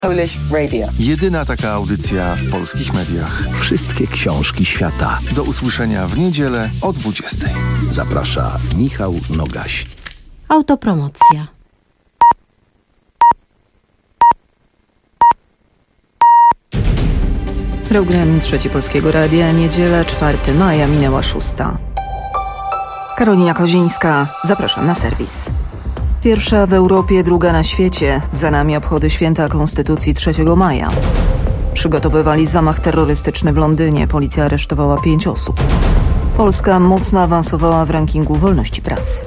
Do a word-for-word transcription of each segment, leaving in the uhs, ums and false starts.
Polish Radio. Jedyna taka audycja w polskich mediach. Wszystkie książki świata. Do usłyszenia w niedzielę o dwudziestej. Zaprasza Michał Nogaś. Autopromocja. Program Trzeci Polskiego Radia, niedziela czwartego maja, minęła szósta. Karolina Kozińska, zapraszam na serwis. Pierwsza w Europie, druga na świecie. Za nami obchody święta Konstytucji trzeciego maja. Przygotowywali zamach terrorystyczny w Londynie. Policja aresztowała pięć osób. Polska mocno awansowała w rankingu wolności prasy.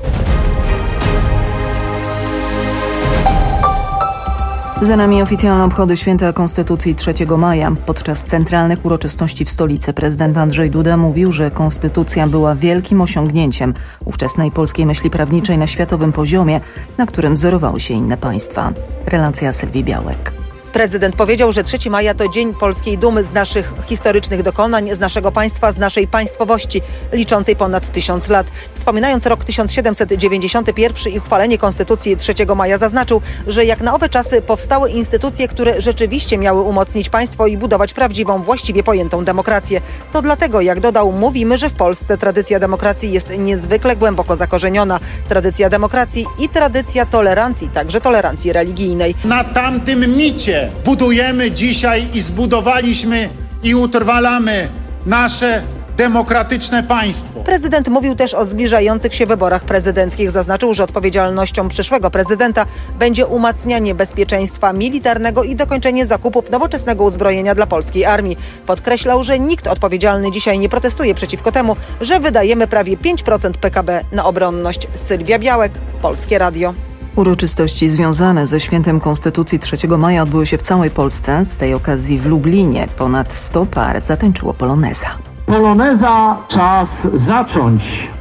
Za nami oficjalne obchody święta Konstytucji trzeciego maja. Podczas centralnych uroczystości w stolicy prezydent Andrzej Duda mówił, że konstytucja była wielkim osiągnięciem ówczesnej polskiej myśli prawniczej na światowym poziomie, na którym wzorowały się inne państwa. Relacja Sylwii Białek. Prezydent powiedział, że trzeciego maja to dzień polskiej dumy z naszych historycznych dokonań, z naszego państwa, z naszej państwowości, liczącej ponad tysiąc lat. Wspominając rok tysiąc siedemset dziewięćdziesiąty pierwszy i uchwalenie Konstytucji trzeciego maja, zaznaczył, że jak na owe czasy powstały instytucje, które rzeczywiście miały umocnić państwo i budować prawdziwą, właściwie pojętą demokrację. To dlatego, jak dodał, mówimy, że w Polsce tradycja demokracji jest niezwykle głęboko zakorzeniona. Tradycja demokracji i tradycja tolerancji, także tolerancji religijnej. Na tamtym micie budujemy dzisiaj i zbudowaliśmy i utrwalamy nasze demokratyczne państwo. Prezydent mówił też o zbliżających się wyborach prezydenckich. Zaznaczył, że odpowiedzialnością przyszłego prezydenta będzie umacnianie bezpieczeństwa militarnego i dokończenie zakupów nowoczesnego uzbrojenia dla polskiej armii. Podkreślał, że nikt odpowiedzialny dzisiaj nie protestuje przeciwko temu, że wydajemy prawie pięć procent P K B na obronność. Sylwia Białek, Polskie Radio. Uroczystości związane ze świętem Konstytucji trzeciego maja odbyły się w całej Polsce. Z tej okazji w Lublinie ponad sto par zatańczyło poloneza. Poloneza, czas zacząć.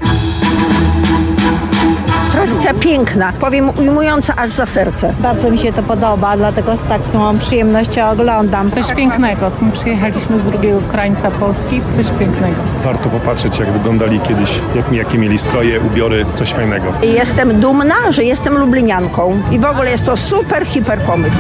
Tradycja piękna, powiem ujmująca aż za serce. Bardzo mi się to podoba, dlatego z taką przyjemnością oglądam. Coś pięknego. My przyjechaliśmy z drugiego krańca Polski, coś pięknego. Warto popatrzeć, jak wyglądali kiedyś, jak, jakie mieli stroje, ubiory, coś fajnego. Jestem dumna, że jestem lublinianką i w ogóle jest to super, hiper pomysł.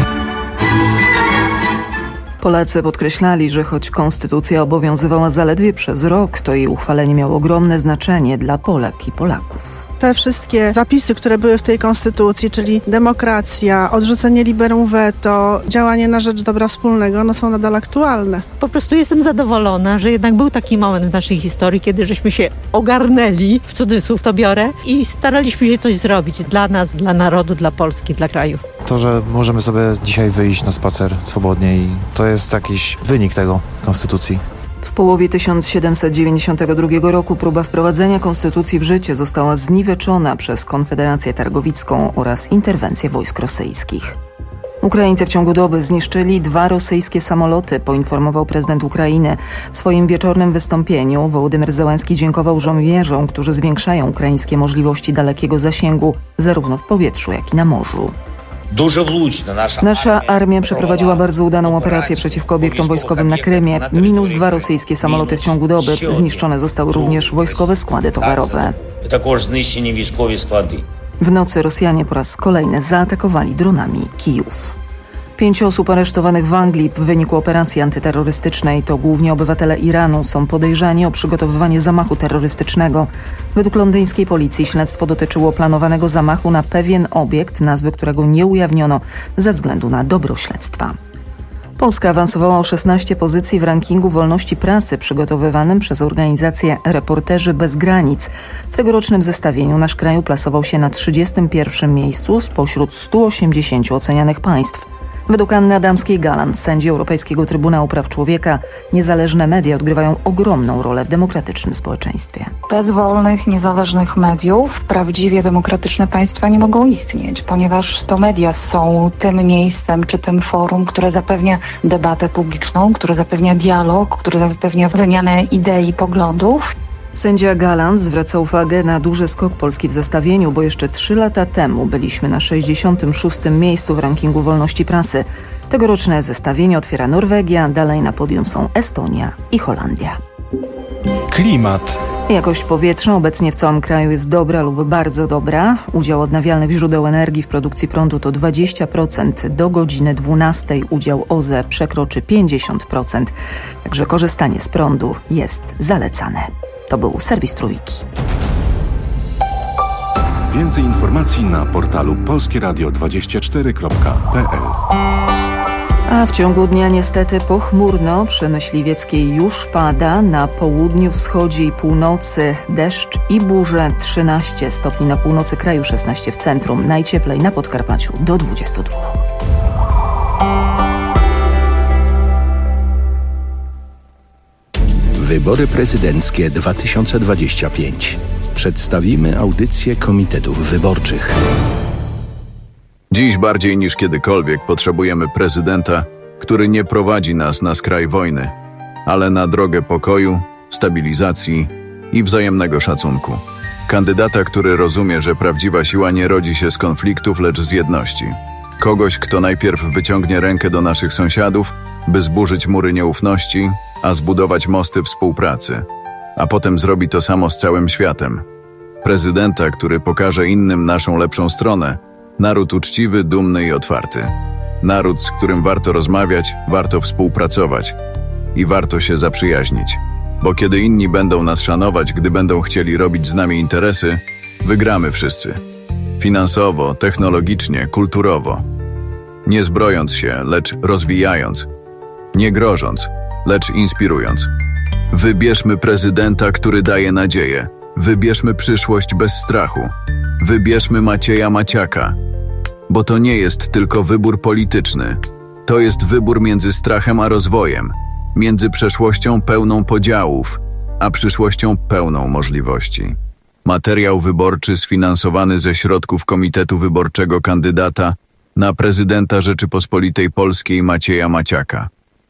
Polacy podkreślali, że choć konstytucja obowiązywała zaledwie przez rok, to jej uchwalenie miało ogromne znaczenie dla Polek i Polaków. Te wszystkie zapisy, które były w tej konstytucji, czyli demokracja, odrzucenie liberum veto, działanie na rzecz dobra wspólnego, no są nadal aktualne. Po prostu jestem zadowolona, że jednak był taki moment w naszej historii, kiedy żeśmy się ogarnęli, w cudzysłów to biorę, i staraliśmy się coś zrobić dla nas, dla narodu, dla Polski, dla kraju. To, że możemy sobie dzisiaj wyjść na spacer swobodnie, i to jest jakiś wynik tego konstytucji. W połowie tysiąc siedemset dziewięćdziesiątego drugiego roku próba wprowadzenia konstytucji w życie została zniweczona przez Konfederację Targowicką oraz interwencję wojsk rosyjskich. Ukraińcy w ciągu doby zniszczyli dwa rosyjskie samoloty, poinformował prezydent Ukrainy. W swoim wieczornym wystąpieniu Wołodymyr Zełenski dziękował żołnierzom, którzy zwiększają ukraińskie możliwości dalekiego zasięgu, zarówno w powietrzu, jak i na morzu. Nasza armia przeprowadziła bardzo udaną operację przeciwko obiektom wojskowym na Krymie. Minus dwa rosyjskie samoloty w ciągu doby. Zniszczone zostały również wojskowe składy towarowe. W nocy Rosjanie po raz kolejny zaatakowali dronami Kijów. Pięć osób aresztowanych w Anglii w wyniku operacji antyterrorystycznej to głównie obywatele Iranu, są podejrzani o przygotowywanie zamachu terrorystycznego. Według londyńskiej policji śledztwo dotyczyło planowanego zamachu na pewien obiekt, nazwy którego nie ujawniono ze względu na dobro śledztwa. Polska awansowała o szesnaście pozycji w rankingu wolności prasy przygotowywanym przez organizację Reporterzy Bez Granic. W tegorocznym zestawieniu nasz kraj plasował się na trzydziestym pierwszym miejscu spośród stu osiemdziesięciu ocenianych państw. Według Anny Adamskiej-Galant, sędzi Europejskiego Trybunału Praw Człowieka, niezależne media odgrywają ogromną rolę w demokratycznym społeczeństwie. Bez wolnych, niezależnych mediów prawdziwie demokratyczne państwa nie mogą istnieć, ponieważ to media są tym miejscem czy tym forum, które zapewnia debatę publiczną, które zapewnia dialog, które zapewnia wymianę idei i poglądów. Sędzia Galant zwraca uwagę na duży skok Polski w zestawieniu, bo jeszcze trzy lata temu byliśmy na sześćdziesiątym szóstym miejscu w rankingu wolności prasy. Tegoroczne zestawienie otwiera Norwegia, dalej na podium są Estonia i Holandia. Klimat. Jakość powietrza obecnie w całym kraju jest dobra lub bardzo dobra. Udział odnawialnych źródeł energii w produkcji prądu to dwadzieścia procent. Do godziny dwunastej udział O Z E przekroczy pięćdziesiąt procent. Także korzystanie z prądu jest zalecane. To był serwis Trójki. Więcej informacji na portalu polskie radio dwadzieścia cztery kropka p l. A w ciągu dnia niestety pochmurno, przy Myśliwieckiej już pada, na południu, wschodzie i północy deszcz i burze, trzynaście stopni na północy kraju, szesnaście w centrum, najcieplej na Podkarpaciu do dwudziestu dwóch. Wybory prezydenckie dwa tysiące dwadzieścia pięć. Przedstawimy audycję komitetów wyborczych. Dziś bardziej niż kiedykolwiek potrzebujemy prezydenta, który nie prowadzi nas na skraj wojny, ale na drogę pokoju, stabilizacji i wzajemnego szacunku. Kandydata, który rozumie, że prawdziwa siła nie rodzi się z konfliktów, lecz z jedności. Kogoś, kto najpierw wyciągnie rękę do naszych sąsiadów, by zburzyć mury nieufności, a zbudować mosty współpracy, a potem zrobi to samo z całym światem. Prezydenta, który pokaże innym naszą lepszą stronę, naród uczciwy, dumny i otwarty. Naród, z którym warto rozmawiać, warto współpracować i warto się zaprzyjaźnić. Bo kiedy inni będą nas szanować, gdy będą chcieli robić z nami interesy, wygramy wszyscy. Finansowo, technologicznie, kulturowo. Nie zbrojąc się, lecz rozwijając. Nie grożąc, lecz inspirując. Wybierzmy prezydenta, który daje nadzieję. Wybierzmy przyszłość bez strachu. Wybierzmy Macieja Maciaka. Bo to nie jest tylko wybór polityczny. To jest wybór między strachem a rozwojem. Między przeszłością pełną podziałów, a przyszłością pełną możliwości. Materiał wyborczy sfinansowany ze środków Komitetu Wyborczego kandydata na prezydenta Rzeczypospolitej Polskiej Macieja Maciaka.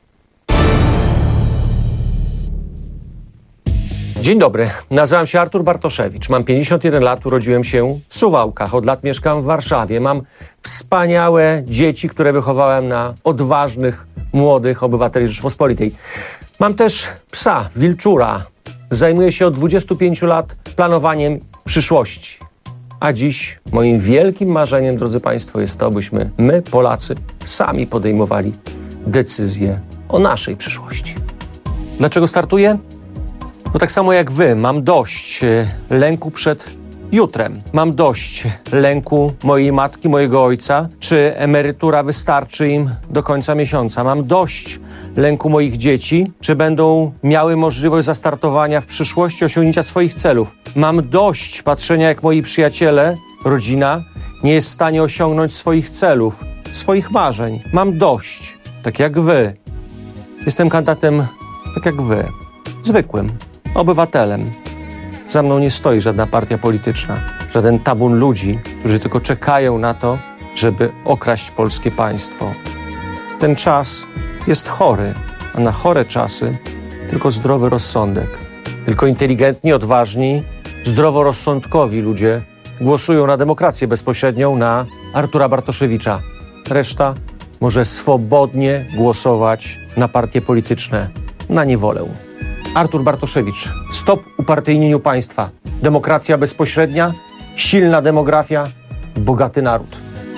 Dzień dobry, nazywam się Artur Bartoszewicz, mam pięćdziesiąt jeden lat, urodziłem się w Suwałkach, od lat mieszkam w Warszawie. Mam wspaniałe dzieci, które wychowałem na odważnych, młodych obywateli Rzeczypospolitej. Mam też psa, wilczura. Zajmuję się od dwudziestu pięciu lat planowaniem przyszłości. A dziś moim wielkim marzeniem, drodzy Państwo, jest to, byśmy my, Polacy, sami podejmowali decyzje o naszej przyszłości. Dlaczego startuję? Bo tak samo jak wy, mam dość lęku przed jutrem. Mam dość lęku mojej matki, mojego ojca, czy emerytura wystarczy im do końca miesiąca. Mam dość lęku moich dzieci, czy będą miały możliwość zastartowania w przyszłości, osiągnięcia swoich celów. Mam dość patrzenia, jak moi przyjaciele, rodzina nie jest w stanie osiągnąć swoich celów, swoich marzeń. Mam dość, tak jak wy. Jestem kandydatem, tak jak wy, zwykłym obywatelem. Za mną nie stoi żadna partia polityczna, żaden tabun ludzi, którzy tylko czekają na to, żeby okraść polskie państwo. Ten czas jest chory, a na chore czasy tylko zdrowy rozsądek. Tylko inteligentni, odważni, zdroworozsądkowi ludzie głosują na demokrację bezpośrednią, na Artura Bartoszewicza. Reszta może swobodnie głosować na partie polityczne, na niewolę. Artur Bartoszewicz. Stop upartyjnieniu państwa. Demokracja bezpośrednia, silna demografia, bogaty naród.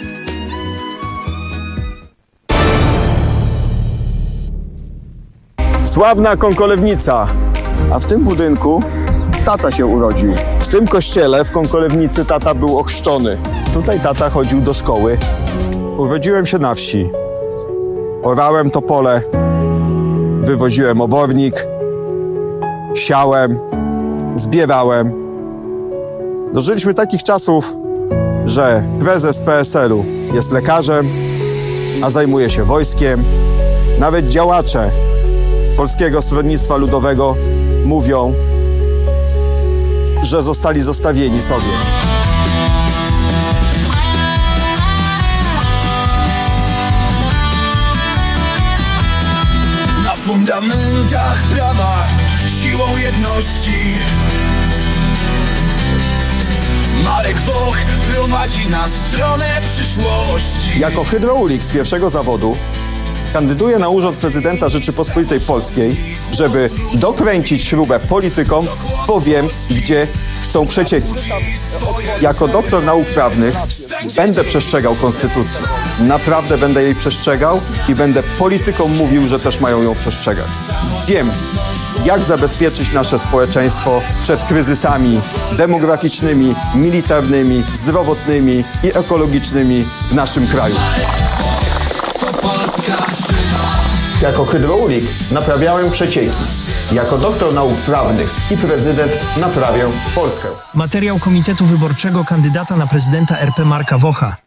Sławna Kąkolewnica. A w tym budynku tata się urodził. W tym kościele w Kąkolewnicy tata był ochrzczony. Tutaj tata chodził do szkoły. Urodziłem się na wsi. Orałem to pole, wywoziłem obornik, siałem, zbierałem. Dożyliśmy takich czasów, że prezes P S L u jest lekarzem, a zajmuje się wojskiem. Nawet działacze Polskiego Stronnictwa Ludowego mówią, że zostali zostawieni sobie. Na fundamentach prawa, siłą jedności Marek Woch prowadzi na stronę przyszłości. Jako hydraulik z pierwszego zawodu Kandyduję na urząd prezydenta Rzeczypospolitej Polskiej, żeby dokręcić śrubę politykom, bo wiem, gdzie są przecieki. Jako doktor nauk prawnych będę przestrzegał konstytucji. Naprawdę będę jej przestrzegał i będę politykom mówił, że też mają ją przestrzegać. Wiem, jak zabezpieczyć nasze społeczeństwo przed kryzysami demograficznymi, militarnymi, zdrowotnymi i ekologicznymi w naszym kraju. Jako hydraulik naprawiałem przecieki. Jako doktor nauk prawnych i prezydent naprawię Polskę. Materiał Komitetu Wyborczego kandydata na prezydenta R P Marka Wocha.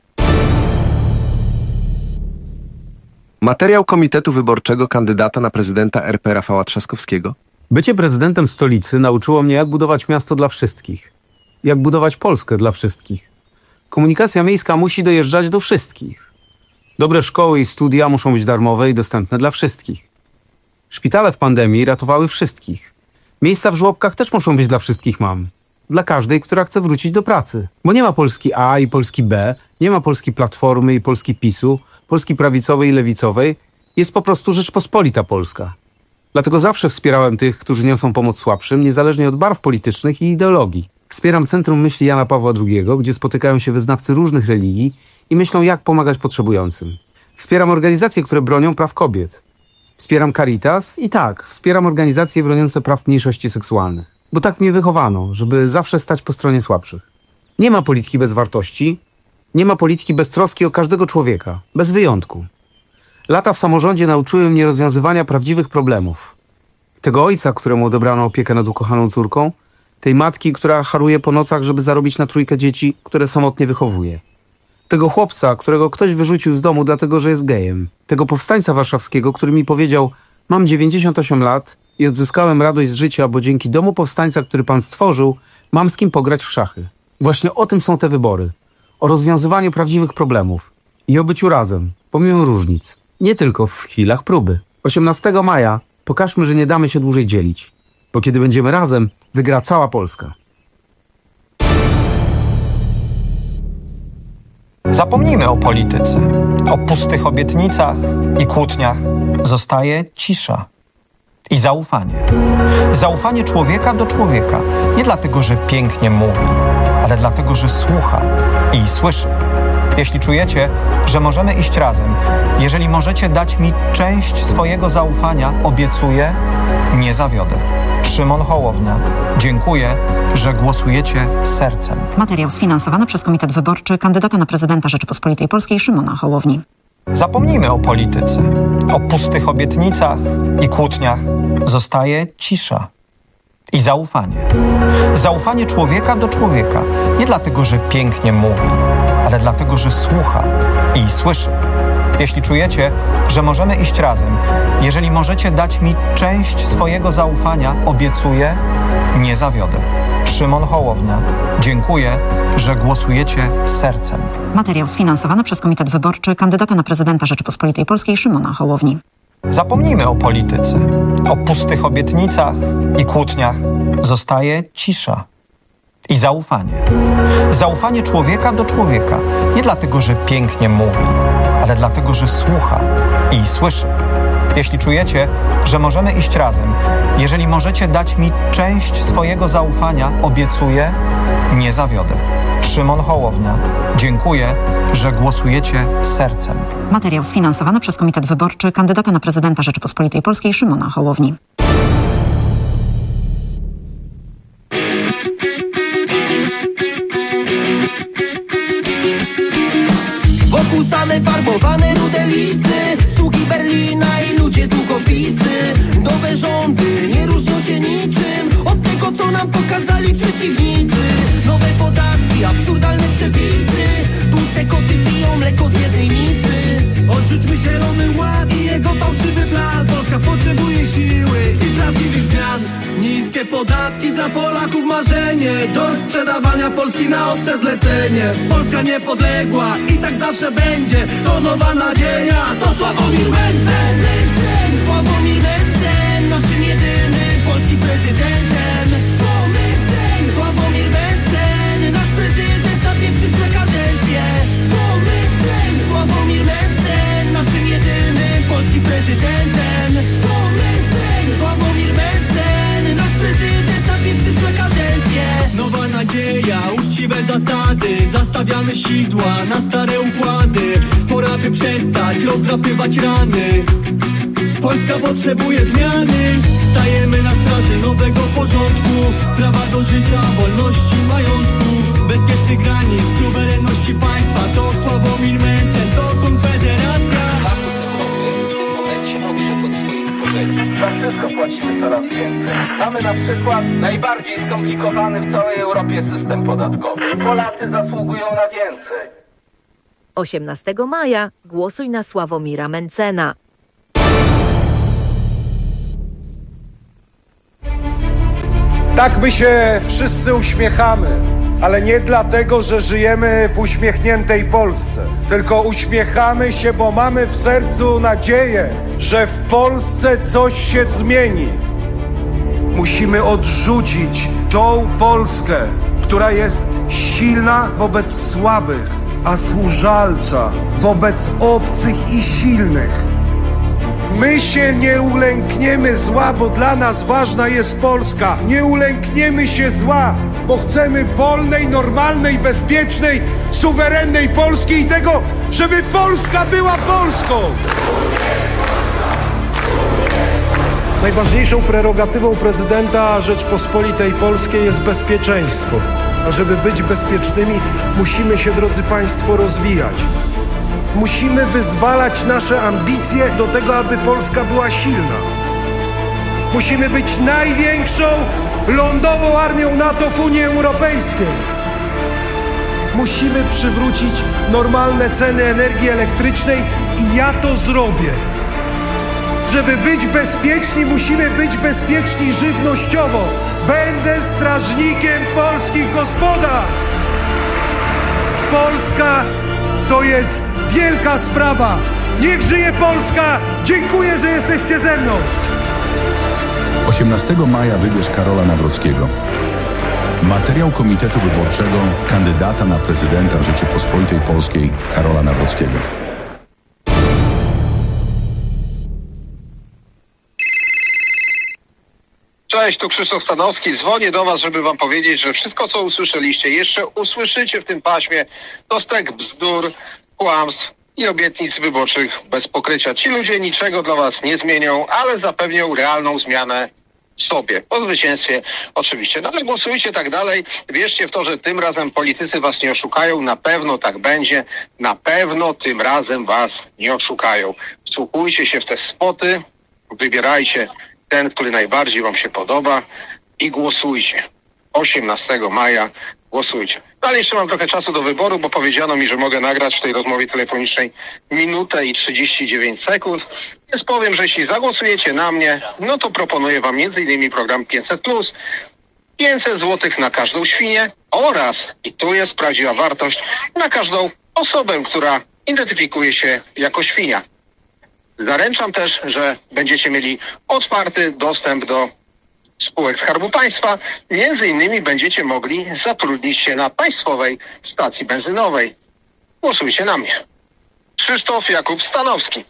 Materiał Komitetu Wyborczego kandydata na prezydenta R P Rafała Trzaskowskiego. Bycie prezydentem stolicy nauczyło mnie, jak budować miasto dla wszystkich. Jak budować Polskę dla wszystkich. Komunikacja miejska musi dojeżdżać do wszystkich. Dobre szkoły i studia muszą być darmowe i dostępne dla wszystkich. Szpitale w pandemii ratowały wszystkich. Miejsca w żłobkach też muszą być dla wszystkich mam. Dla każdej, która chce wrócić do pracy. Bo nie ma Polski A i Polski B, nie ma Polski Platformy i Polski PiSu, Polski prawicowej i lewicowej. Jest po prostu Rzeczpospolita Polska. Dlatego zawsze wspierałem tych, którzy niosą pomoc słabszym, niezależnie od barw politycznych i ideologii. Wspieram Centrum Myśli Jana Pawła drugiego, gdzie spotykają się wyznawcy różnych religii i myślą, jak pomagać potrzebującym. Wspieram organizacje, które bronią praw kobiet. Wspieram Caritas i tak, wspieram organizacje broniące praw mniejszości seksualnych. Bo tak mnie wychowano, żeby zawsze stać po stronie słabszych. Nie ma polityki bez wartości, nie ma polityki bez troski o każdego człowieka, bez wyjątku. Lata w samorządzie nauczyły mnie rozwiązywania prawdziwych problemów. Tego ojca, któremu odebrano opiekę nad ukochaną córką, tej matki, która haruje po nocach, żeby zarobić na trójkę dzieci, które samotnie wychowuje. Tego chłopca, którego ktoś wyrzucił z domu dlatego, że jest gejem. Tego powstańca warszawskiego, który mi powiedział: mam dziewięćdziesiąt osiem lat i odzyskałem radość z życia, bo dzięki domu powstańca, który pan stworzył, mam z kim pograć w szachy. Właśnie o tym są te wybory. O rozwiązywaniu prawdziwych problemów. I o byciu razem, pomimo różnic. Nie tylko w chwilach próby. osiemnastego maja pokażmy, że nie damy się dłużej dzielić. Bo kiedy będziemy razem, wygra cała Polska. Zapomnijmy o polityce, o pustych obietnicach i kłótniach. Zostaje cisza i zaufanie. Zaufanie człowieka do człowieka. Nie dlatego, że pięknie mówi, ale dlatego, że słucha i słyszy. Jeśli czujecie, że możemy iść razem, jeżeli możecie dać mi część swojego zaufania, obiecuję, nie zawiodę. Szymon Hołownia. Dziękuję, że głosujecie sercem. Materiał sfinansowany przez Komitet Wyborczy kandydata na prezydenta Rzeczypospolitej Polskiej Szymona Hołowni. Zapomnijmy o polityce, o pustych obietnicach i kłótniach. Zostaje cisza i zaufanie. Zaufanie człowieka do człowieka. Nie dlatego, że pięknie mówi, ale dlatego, że słucha i słyszy. Jeśli czujecie, że możemy iść razem, jeżeli możecie dać mi część swojego zaufania, obiecuję, nie zawiodę. Szymon Hołownia. Dziękuję, że głosujecie sercem. Materiał sfinansowany przez Komitet Wyborczy kandydata na prezydenta Rzeczypospolitej Polskiej Szymona Hołowni. Zapomnijmy o polityce, o pustych obietnicach i kłótniach. Zostaje cisza i zaufanie. Zaufanie człowieka do człowieka. Nie dlatego, że pięknie mówi, ale dlatego, że słucha i słyszy. Jeśli czujecie, że możemy iść razem, jeżeli możecie dać mi część swojego zaufania, obiecuję, nie zawiodę. Szymon Hołownia. Dziękuję, że głosujecie sercem. Materiał sfinansowany przez Komitet Wyborczy kandydata na prezydenta Rzeczypospolitej Polskiej Szymona Hołowni. Wokół same farbowane rude listy, sługi Berlina i ludzie długopisy. Nowe rządy nie różnią się niczym od tego, co nam pokazali przeciwnicy. Nowe podatki, absurdalne przepisy, tłuste koty piją mleko z jednej misy. Odrzućmy zielony ład i jego fałszywy plan. Polska potrzebuje siły i prawdziwych zmian. Niskie podatki dla Polaków marzenie, do sprzedawania Polski na obce zlecenie. Polska niepodległa i tak zawsze będzie, to nowa nadzieja, to Sławomir Mencen. Sławomir Mencen, naszym jedynym polskim prezydentem. To Mencen, Sławomir Mencen, nasz prezydent na dwie przyszłe kadencje. To Mencen, Sławomir Mencen, naszym jedynym polskim Stawiamy sidła na stare układy. Pora by przestać rozdrapywać rany. Polska potrzebuje zmiany. Stajemy na straży nowego porządku. Prawa do życia, wolności, majątku, bezpiecznych granic, suwerenności państwa. To Sławomir Mencen, to Konfederacja. Za wszystko płacimy coraz więcej. Mamy na przykład najbardziej skomplikowany w całej Europie system podatkowy. Polacy zasługują na więcej. osiemnastego maja głosuj na Sławomira Mencena. Tak my się wszyscy uśmiechamy, ale nie dlatego, że żyjemy w uśmiechniętej Polsce, tylko uśmiechamy się, bo mamy w sercu nadzieję, że w Polsce coś się zmieni. Musimy odrzucić tą Polskę, która jest silna wobec słabych, a służalcza wobec obcych i silnych. My się nie ulękniemy zła, bo dla nas ważna jest Polska. Nie ulękniemy się zła, bo chcemy wolnej, normalnej, bezpiecznej, suwerennej Polski i tego, żeby Polska była Polską. Najważniejszą prerogatywą prezydenta Rzeczpospolitej Polskiej jest bezpieczeństwo. A żeby być bezpiecznymi, musimy się, drodzy Państwo, rozwijać. Musimy wyzwalać nasze ambicje do tego, aby Polska była silna. Musimy być największą lądową armią NATO w Unii Europejskiej. Musimy przywrócić normalne ceny energii elektrycznej i ja to zrobię. Żeby być bezpieczni, musimy być bezpieczni żywnościowo. Będę strażnikiem polskich gospodarstw. Polska to jest wielka sprawa. Niech żyje Polska! Dziękuję, że jesteście ze mną. osiemnastego maja wybierz Karola Nawrockiego. Materiał Komitetu Wyborczego kandydata na prezydenta Rzeczypospolitej Polskiej Karola Nawrockiego. Cześć, tu Krzysztof Stanowski. Dzwonię do Was, żeby Wam powiedzieć, że wszystko, co usłyszeliście, jeszcze usłyszycie w tym paśmie, to stek bzdur, kłamstw i obietnic wyborczych bez pokrycia. Ci ludzie niczego dla Was nie zmienią, ale zapewnią realną zmianę sobie. Po zwycięstwie oczywiście. No ale głosujcie tak dalej. Wierzcie w to, że tym razem politycy Was nie oszukają. Na pewno tak będzie. Na pewno tym razem Was nie oszukają. Wsłuchujcie się w te spoty. Wybierajcie ten, który najbardziej Wam się podoba i głosujcie. osiemnastego maja głosujcie. No ale jeszcze mam trochę czasu do wyboru, bo powiedziano mi, że mogę nagrać w tej rozmowie telefonicznej minutę i trzydzieści dziewięć sekund. Więc powiem, że jeśli zagłosujecie na mnie, no to proponuję Wam między innymi program pięćset plus, pięćset złotych na każdą świnię oraz, i tu jest prawdziwa wartość, na każdą osobę, która identyfikuje się jako świnia. Zaręczam też, że będziecie mieli otwarty dostęp do spółek Skarbu Państwa. Między innymi będziecie mogli zatrudnić się na państwowej stacji benzynowej. Głosujcie na mnie. Krzysztof Jakub Stanowski.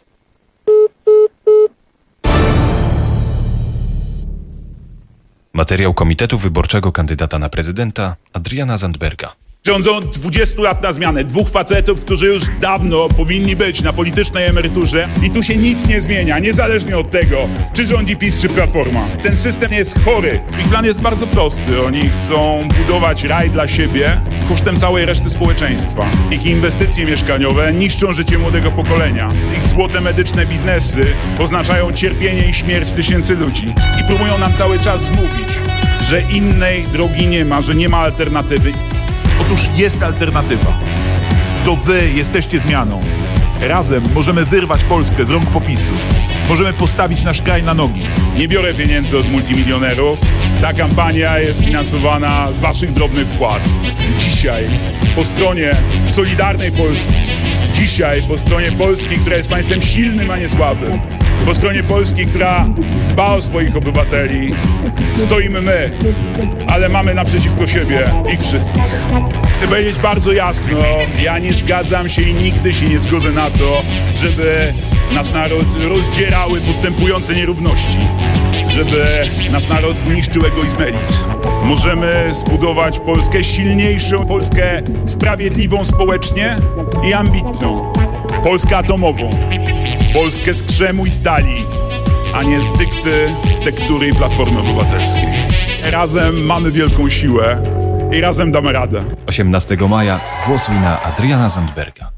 Materiał Komitetu Wyborczego kandydata na prezydenta Adriana Zandberga. Rządzą dwudziestu lat na zmianę. Dwóch facetów, którzy już dawno powinni być na politycznej emeryturze i tu się nic nie zmienia, niezależnie od tego, czy rządzi PiS, czy Platforma. Ten system jest chory. Ich plan jest bardzo prosty. Oni chcą budować raj dla siebie kosztem całej reszty społeczeństwa. Ich inwestycje mieszkaniowe niszczą życie młodego pokolenia. Ich złote medyczne biznesy oznaczają cierpienie i śmierć tysięcy ludzi. I próbują nam cały czas zmówić, że innej drogi nie ma, że nie ma alternatywy. Otóż jest alternatywa. To wy jesteście zmianą. Razem możemy wyrwać Polskę z rąk PiSu. Możemy postawić nasz kraj na nogi. Nie biorę pieniędzy od multimilionerów. Ta kampania jest finansowana z waszych drobnych wpłat. Dzisiaj po stronie Solidarnej Polski, dzisiaj po stronie Polski, która jest państwem silnym, a nie słabym, Po stronie Polski, która dba o swoich obywateli, stoimy my, ale mamy naprzeciwko siebie ich wszystkich. Chcę powiedzieć bardzo jasno, ja nie zgadzam się i nigdy się nie zgodzę na to, żeby nasz naród rozdzierały postępujące nierówności, żeby nasz naród niszczył egoizm elit. Możemy zbudować Polskę silniejszą, Polskę sprawiedliwą społecznie i ambitną. Polskę atomową, Polskę z krzemu i stali, a nie z dykty, tektury i Platformy Obywatelskiej. Razem mamy wielką siłę i razem damy radę. osiemnastego maja głosuj na Adriana Zandberga.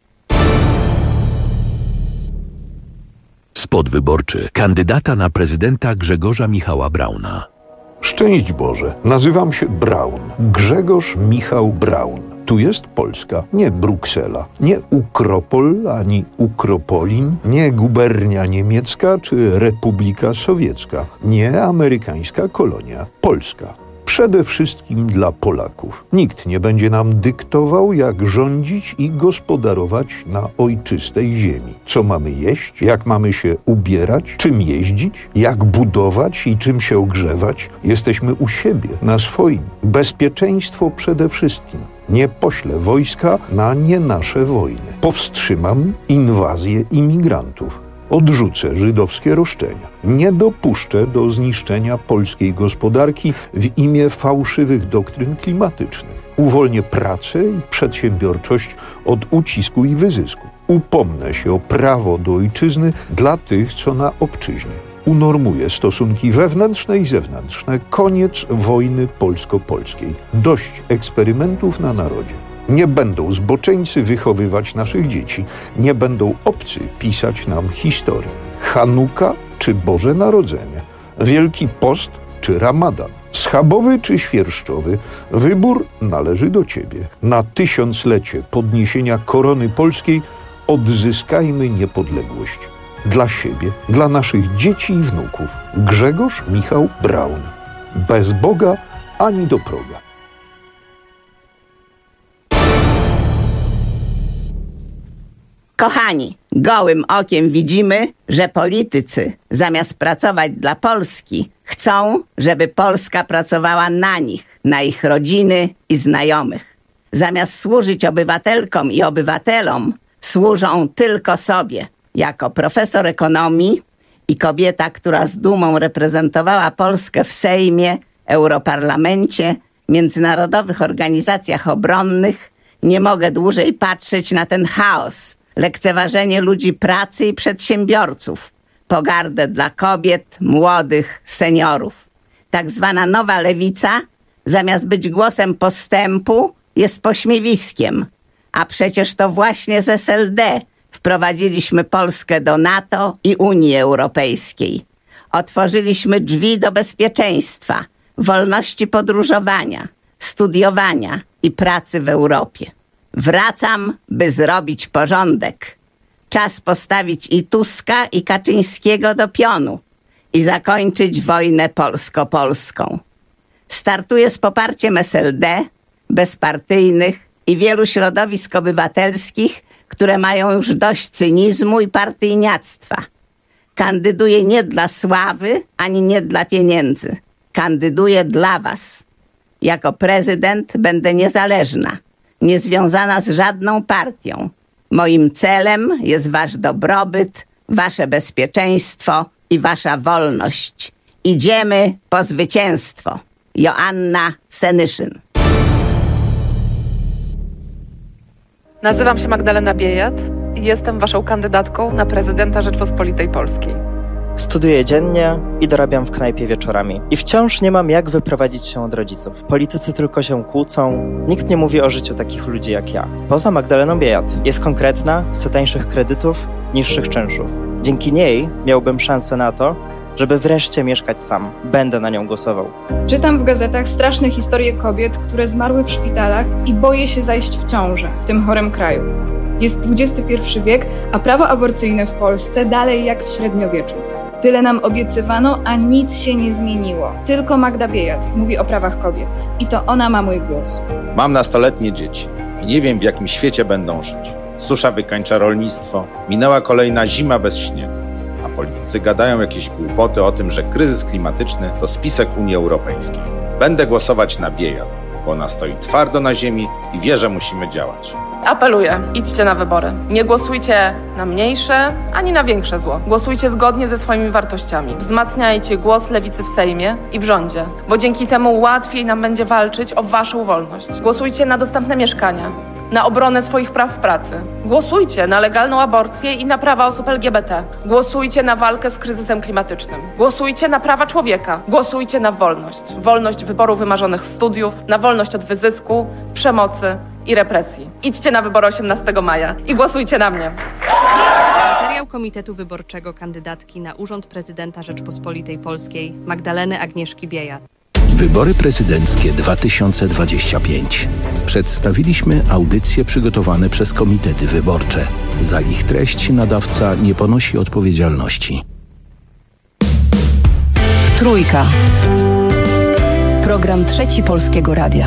Spot wyborczy kandydata na prezydenta Grzegorza Michała Brauna. Szczęść Boże, nazywam się Braun, Grzegorz Michał Braun. Tu jest Polska, nie Bruksela, nie Ukropol ani Ukropolin, nie gubernia niemiecka czy Republika Sowiecka, nie amerykańska kolonia, Polska. Przede wszystkim dla Polaków. Nikt nie będzie nam dyktował, jak rządzić i gospodarować na ojczystej ziemi. Co mamy jeść, jak mamy się ubierać, czym jeździć, jak budować i czym się ogrzewać. Jesteśmy u siebie, na swoim. Bezpieczeństwo przede wszystkim. Nie poślę wojska na nie nasze wojny. Powstrzymam inwazję imigrantów. Odrzucę żydowskie roszczenia. Nie dopuszczę do zniszczenia polskiej gospodarki w imię fałszywych doktryn klimatycznych. Uwolnię pracę i przedsiębiorczość od ucisku i wyzysku. Upomnę się o prawo do ojczyzny dla tych, co na obczyźnie. Unormuję stosunki wewnętrzne i zewnętrzne. Koniec wojny polsko-polskiej. Dość eksperymentów na narodzie. Nie będą zboczeńcy wychowywać naszych dzieci. Nie będą obcy pisać nam historię. Chanuka czy Boże Narodzenie. Wielki Post czy Ramadan. Schabowy czy świerszczowy. Wybór należy do Ciebie. Na tysiąclecie podniesienia korony polskiej odzyskajmy niepodległość. Dla siebie, dla naszych dzieci i wnuków. Grzegorz Michał Braun. Bez Boga ani do proga. Kochani, gołym okiem widzimy, że politycy zamiast pracować dla Polski, chcą, żeby Polska pracowała na nich, na ich rodziny i znajomych. Zamiast służyć obywatelkom i obywatelom, służą tylko sobie. Jako profesor ekonomii i kobieta, która z dumą reprezentowała Polskę w Sejmie, Europarlamencie, międzynarodowych organizacjach obronnych, nie mogę dłużej patrzeć na ten chaos, lekceważenie ludzi pracy i przedsiębiorców, pogardę dla kobiet, młodych, seniorów. Tak zwana nowa lewica, zamiast być głosem postępu, jest pośmiewiskiem. A przecież to właśnie z S L D wprowadziliśmy Polskę do NATO i Unii Europejskiej. Otworzyliśmy drzwi do bezpieczeństwa, wolności podróżowania, studiowania i pracy w Europie. Wracam, by zrobić porządek. Czas postawić i Tuska, i Kaczyńskiego do pionu i zakończyć wojnę polsko-polską. Startuję z poparciem S L D, bezpartyjnych i wielu środowisk obywatelskich, które mają już dość cynizmu i partyjniactwa. Kandyduję nie dla sławy, ani nie dla pieniędzy. Kandyduję dla was. Jako prezydent będę niezależna, niezwiązana z żadną partią. Moim celem jest wasz dobrobyt, wasze bezpieczeństwo i wasza wolność. Idziemy po zwycięstwo. Joanna Senyszyn. Nazywam się Magdalena Biejat i jestem waszą kandydatką na prezydenta Rzeczpospolitej Polskiej. Studiuję dziennie i dorabiam w knajpie wieczorami. I wciąż nie mam jak wyprowadzić się od rodziców. Politycy tylko się kłócą, nikt nie mówi o życiu takich ludzi jak ja. Poza Magdaleną Biejat. Jest konkretna, chce tańszych kredytów, niższych czynszów. Dzięki niej miałbym szansę na to, żeby wreszcie mieszkać sam. Będę na nią głosował. Czytam w gazetach straszne historie kobiet, które zmarły w szpitalach i boję się zajść w ciążę w tym chorym kraju. Jest dwudziesty pierwszy wiek, a prawo aborcyjne w Polsce dalej jak w średniowieczu. Tyle nam obiecywano, a nic się nie zmieniło. Tylko Magda Biejat mówi o prawach kobiet. I to ona ma mój głos. Mam nastoletnie dzieci i nie wiem, w jakim świecie będą żyć. Susza wykańcza rolnictwo. Minęła kolejna zima bez śniegu. A politycy gadają jakieś głupoty o tym, że kryzys klimatyczny to spisek Unii Europejskiej. Będę głosować na Biejat, bo ona stoi twardo na ziemi i wie, że musimy działać. Apeluję, idźcie na wybory. Nie głosujcie na mniejsze, ani na większe zło. Głosujcie zgodnie ze swoimi wartościami. Wzmacniajcie głos lewicy w Sejmie i w rządzie, bo dzięki temu łatwiej nam będzie walczyć o waszą wolność. Głosujcie na dostępne mieszkania, na obronę swoich praw w pracy. Głosujcie na legalną aborcję i na prawa osób L G B T. Głosujcie na walkę z kryzysem klimatycznym. Głosujcie na prawa człowieka. Głosujcie na wolność. Wolność wyboru wymarzonych studiów, na wolność od wyzysku, przemocy i represji. Idźcie na wybory osiemnastego maja i głosujcie na mnie. Materiał Komitetu Wyborczego kandydatki na urząd prezydenta Rzeczpospolitej Polskiej Magdaleny Agnieszki Biejat. Wybory prezydenckie dwa tysiące dwadzieścia pięć. Przedstawiliśmy audycje przygotowane przez komitety wyborcze. Za ich treść nadawca nie ponosi odpowiedzialności. Trójka. Program Trzeci Polskiego Radia.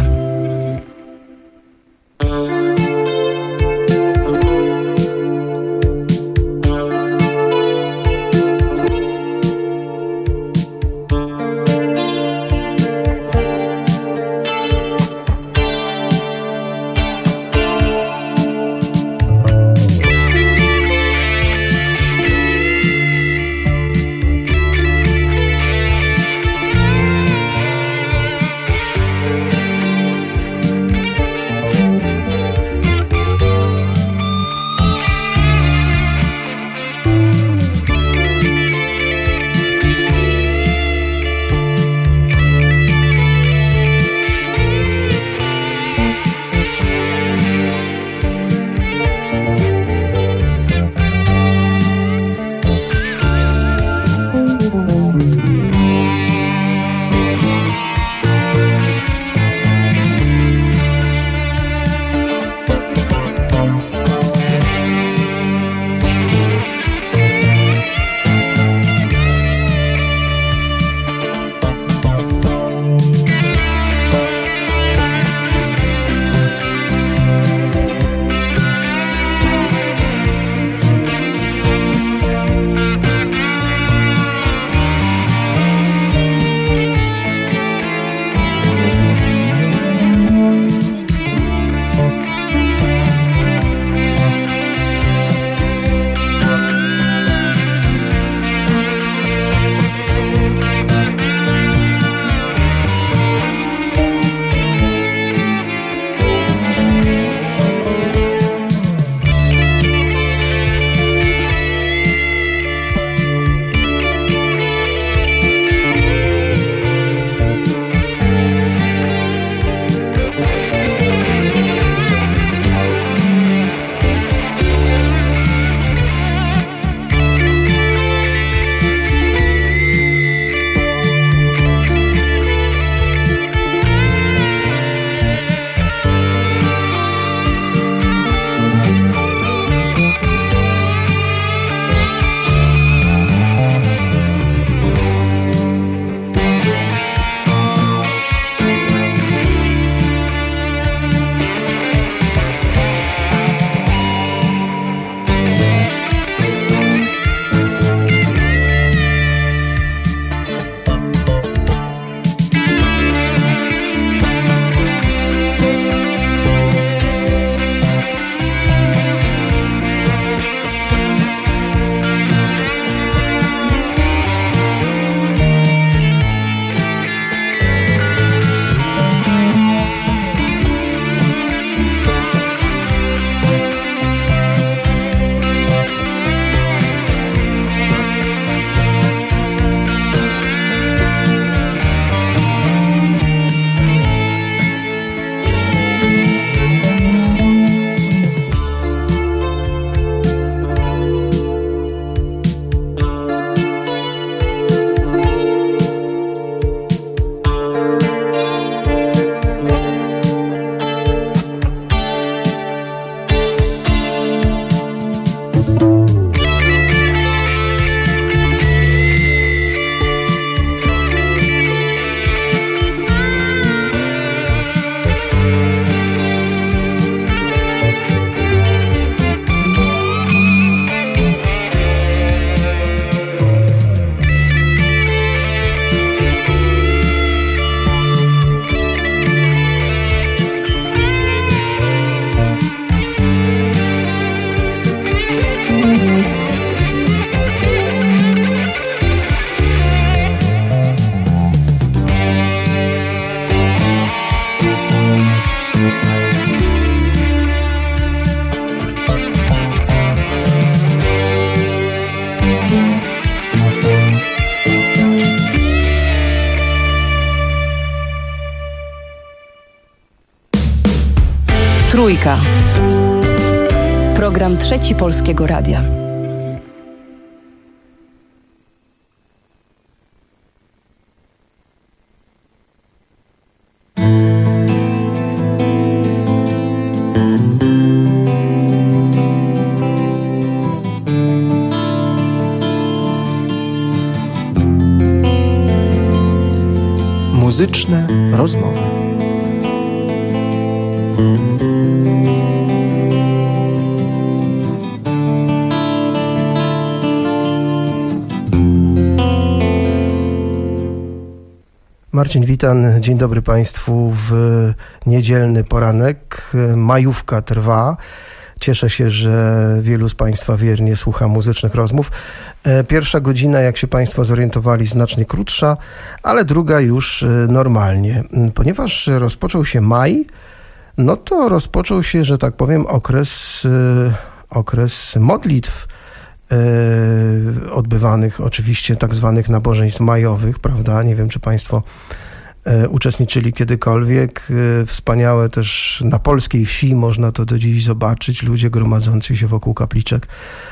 Trójka. Program Trzeci Polskiego Radia. Muzyczne rozmowy. Marcin Witan, dzień dobry Państwu w niedzielny poranek. Majówka trwa. Cieszę się, że wielu z Państwa wiernie słucha muzycznych rozmów. Pierwsza godzina, jak się Państwo zorientowali, znacznie krótsza, ale druga już normalnie. Ponieważ rozpoczął się maj, no to rozpoczął się, że tak powiem, okres, okres modlitw odbywanych, oczywiście tak zwanych nabożeństw majowych, prawda? Nie wiem, czy Państwo uczestniczyli kiedykolwiek. Wspaniałe też na polskiej wsi można to do dziś zobaczyć. Ludzie gromadzący się wokół kapliczek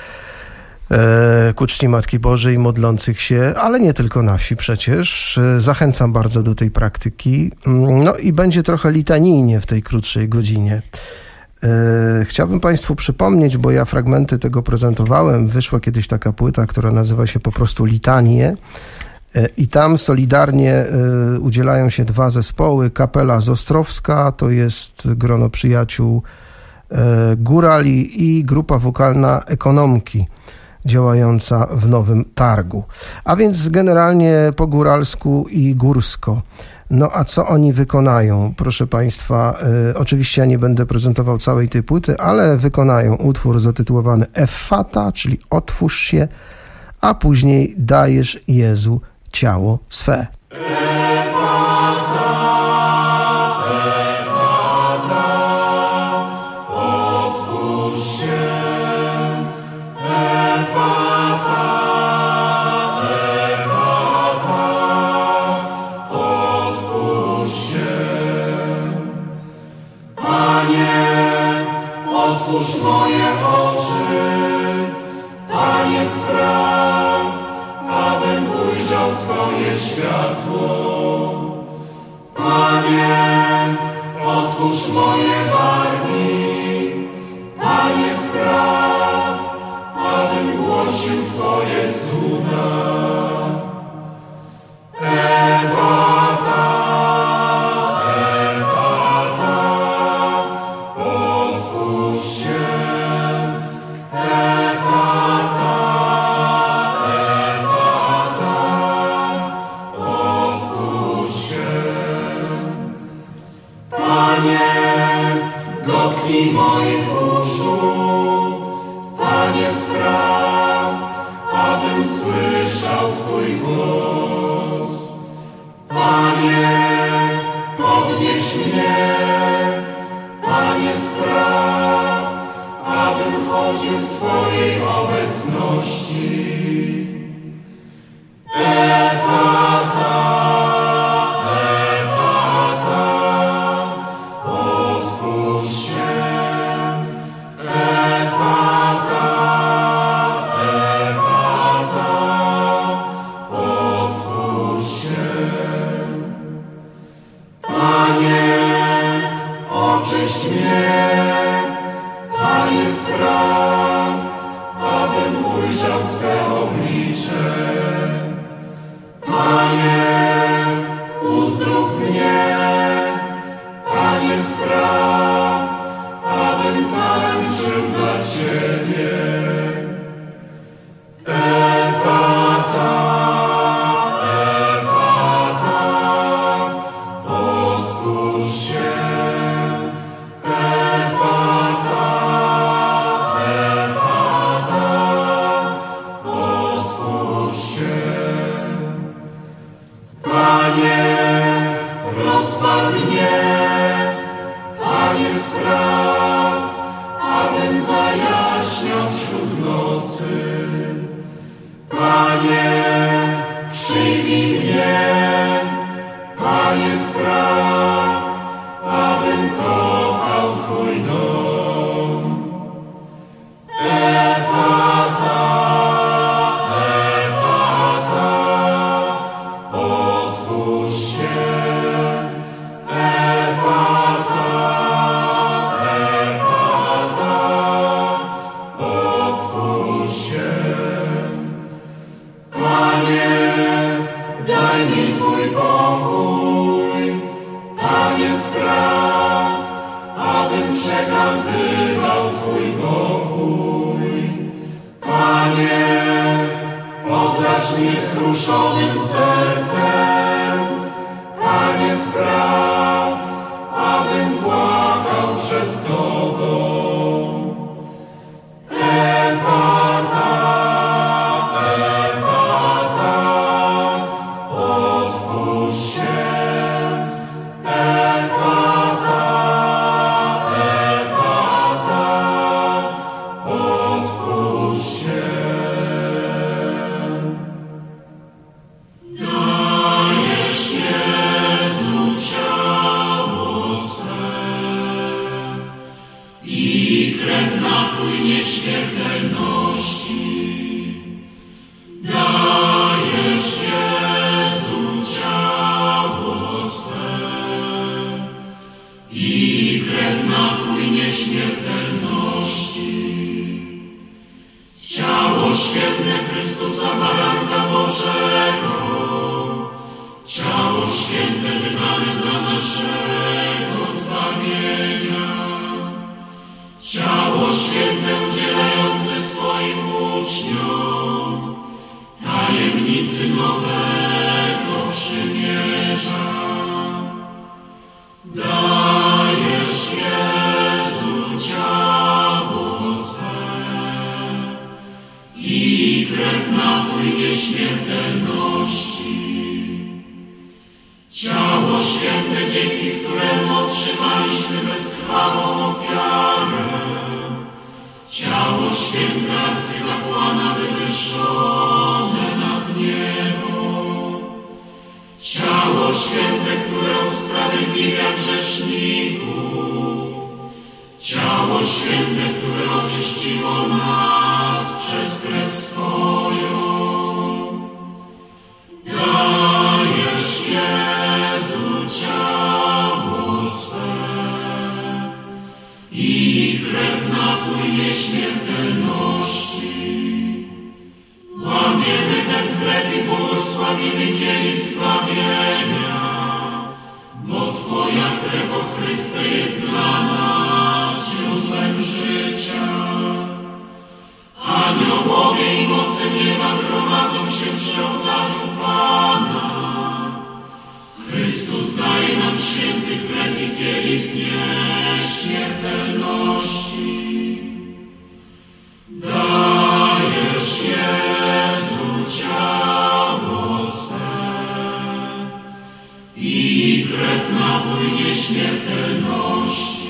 ku czci Matki Bożej, modlących się, ale nie tylko na wsi przecież. Zachęcam bardzo do tej praktyki. No i będzie trochę litanijnie w tej krótszej godzinie. Chciałbym Państwu przypomnieć, bo ja fragmenty tego prezentowałem. Wyszła kiedyś taka płyta, która nazywa się po prostu Litanie. I tam solidarnie udzielają się dwa zespoły. Kapela Zostrowska, to jest grono przyjaciół górali, i grupa wokalna Ekonomki, działająca w Nowym Targu. A więc generalnie po góralsku i górsko. No a co oni wykonają? Proszę Państwa, y, oczywiście ja nie będę prezentował całej tej płyty, ale wykonają utwór zatytułowany Effata, czyli Otwórz się, a później Dajesz Jezu ciało swe. Otwórz moje oczy, Panie, spraw, abym ujrzał Twoje światło. Panie, otwórz moje wargi, Panie, spraw, abym głosił Twoje cuda. Effata, dotknij moich uszu, Panie, spraw, abym słyszał Twój głos. Panie, podnieś mnie, Panie, spraw, abym chodził w Twojej obecności. Effata, Effata, Effata, otwórz daj mi Twój pokój, Panie spraw, abym przekazywał Twój pokój. Panie, poddasz mnie skruszonym sercem, Panie spraw, abym płakał przed Tobą. Efata, Efata, otwórz się. Efata, Efata, otwórz się. Dajesz Jezu ciało swe i krew napłynie śmiertelności. Dajesz Jezu ciało swe i krew napłynie śmiertelności. Ciało święte Chrystusa Baranka Bożego, ciało święte wydane dla naszego zbawienia, ciało święte udzielające swoim uczniom tajemnicy nowego przymierza. Dajesz Jezu ciało swe i krew napłynie śmiertelności. Ciało święte, dzięki któremu otrzymaliśmy bezkrwawą ofiarę. Ciało święte arcykapłana wywyższone nad niebo. Ciało święte, które usprawiedliwia grzeszników. Ciało święte, które oczyściło nas przez krew swoją. Dajesz Jezu ciało swe i krew napłynie śmiertelności. Łamiemy ten chleb i błogosławimy kielich zbawienia, bo Twoja krew, o Chryste, jest dla nas źródłem życia. Aniołowie i moce nieba gromadzą się przy ołtarzu Pana. Chrystus daje nam święty chleb i kielich nieśmiertelności. Dajesz Jezu ciało swe i krew napłynie śmiertelności.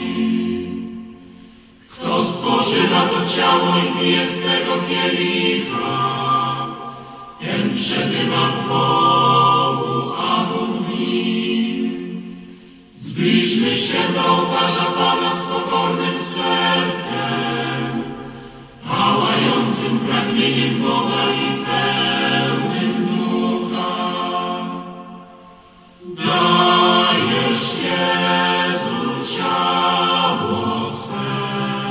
Kto spożywa to ciało i pije z tego kielicha, ten przebywa w Bogu, a Bóg w nim. Zbliżmy się do ołtarza Pana z pokornym sercem, pałającym pragnieniem Boga i pełnym Ducha. Dajesz Jezu ciało swe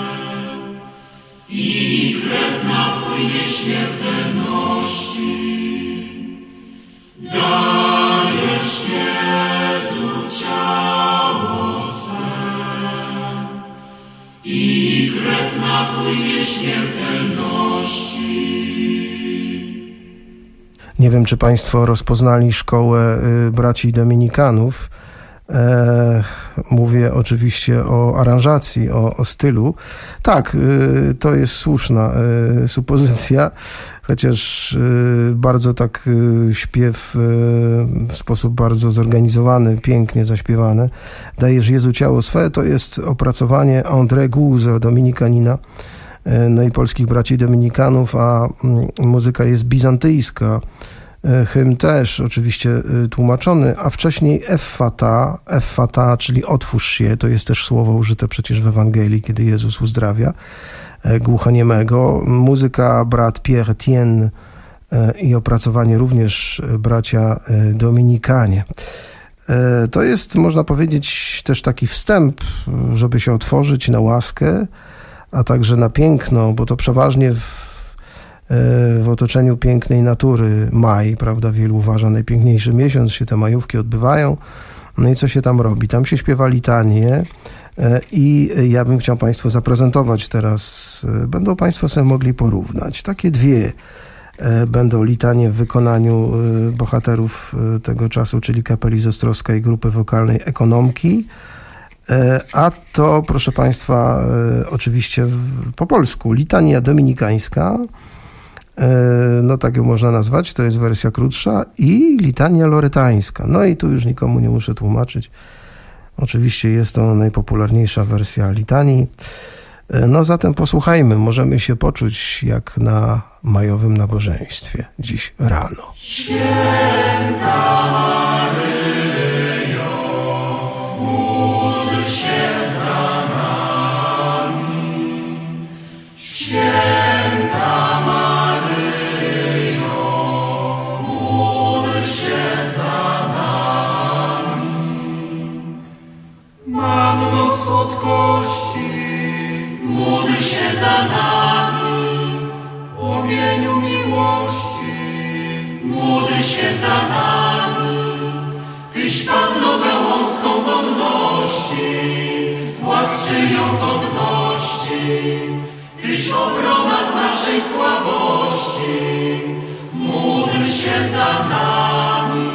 i krew napłynie śmiertelności. Dajesz Jezu ciało swe i krew napłynie śmiertelności. Nie wiem, czy Państwo rozpoznali szkołę y, braci dominikanów. E, mówię oczywiście o aranżacji, o, o stylu. Tak, y, to jest słuszna y, supozycja, chociaż y, bardzo tak y, śpiew y, w sposób bardzo zorganizowany, pięknie zaśpiewany. Dajesz Jezu ciało swe, to jest opracowanie André Gouze, dominikanina, y, no i polskich braci dominikanów, a y, muzyka jest bizantyjska. Hymn też oczywiście tłumaczony, a wcześniej Effata, Effata, czyli otwórz się, to jest też słowo użyte przecież w Ewangelii, kiedy Jezus uzdrawia głuchoniemego. Muzyka brat Pierre Etienne i opracowanie również bracia Dominikanie. To jest, można powiedzieć, też taki wstęp, żeby się otworzyć na łaskę, a także na piękno, bo to przeważnie w w otoczeniu pięknej natury maj, prawda, wielu uważa najpiękniejszy miesiąc, się te majówki odbywają. No i co się tam robi? Tam się śpiewa litanie i ja bym chciał Państwu zaprezentować teraz, będą Państwo sobie mogli porównać. Takie dwie będą litanie w wykonaniu bohaterów tego czasu, czyli Kapeli z Ostrowska i grupy wokalnej Ekonomki. A to, proszę Państwa, oczywiście po polsku, litania dominikańska, no tak ją można nazwać, to jest wersja krótsza, i litania loretańska. No i tu już nikomu nie muszę tłumaczyć. Oczywiście jest to najpopularniejsza wersja litanii. No zatem posłuchajmy, możemy się poczuć jak na majowym nabożeństwie dziś rano. Święta Maryjo, módl się za nami. Święta Maryjo, módl się za nami. Manno słodkości, módl się za nami. Płomieniu miłości, módl się za nami. Tyś Panno gałązką wolności, władczynią godności. Tyś obrona w naszej słabości, módl się za nami.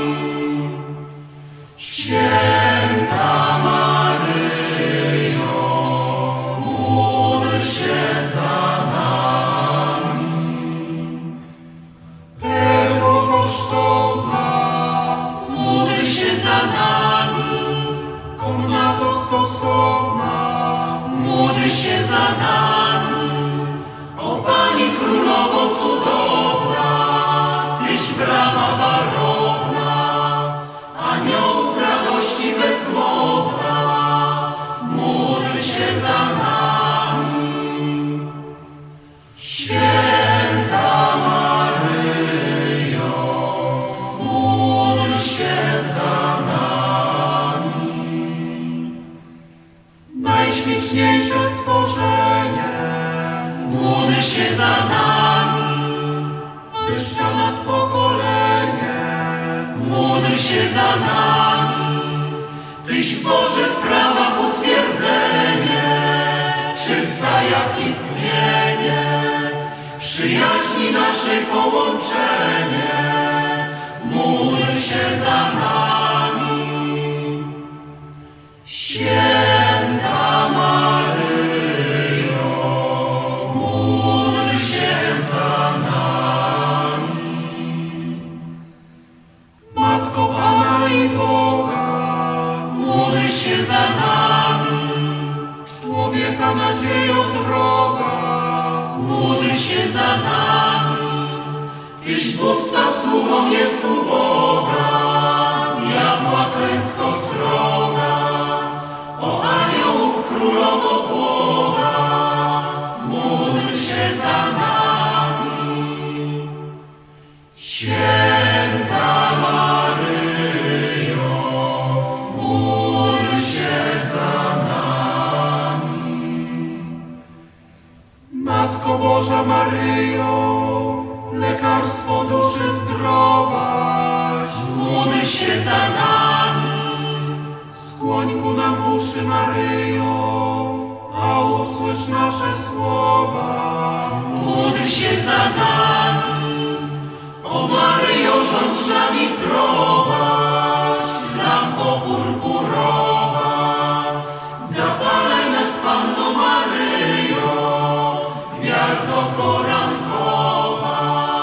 Święta Maryjo, módl się za nami. Perło kosztowna, módl się za nami. Komnato stosowna, módl się za nami. O Pani Królowo cudowna, Tyś brama warowna, aniołów radości bezmowna, módl się za nami. Święta Maryjo, módl się za nami. Najśliczniejsze stworzenie, módl się za nami. Wyższa nad pokolenie, módl się za nami. Tyś w Bożych prawach utwierdzenie, czysta jak istnienie, przyjaźni naszej połączenie, módl się za nami. Święta Maryjo, módl się za nami. Matko Pana i Boga, módl się za nami. Człowieka nadzieją droga, módl się za nami. Tyś bóstwa sługą jest u Boga, diabła klęsko sroga. O aniołów królowo Boga, módl się za nami. Święta Maryjo, módl się za nami. Matko Boża Maryjo, lekarstwo duszy zdrowaś, módl się za nami. Skłoń ku nam uszy Maryjo, a usłysz nasze słowa, módl się za nami. O Maryjo, rządź nami prowadź, lampo purpurowa, zapalaj nas Panno Maryjo, gwiazdo porankowa.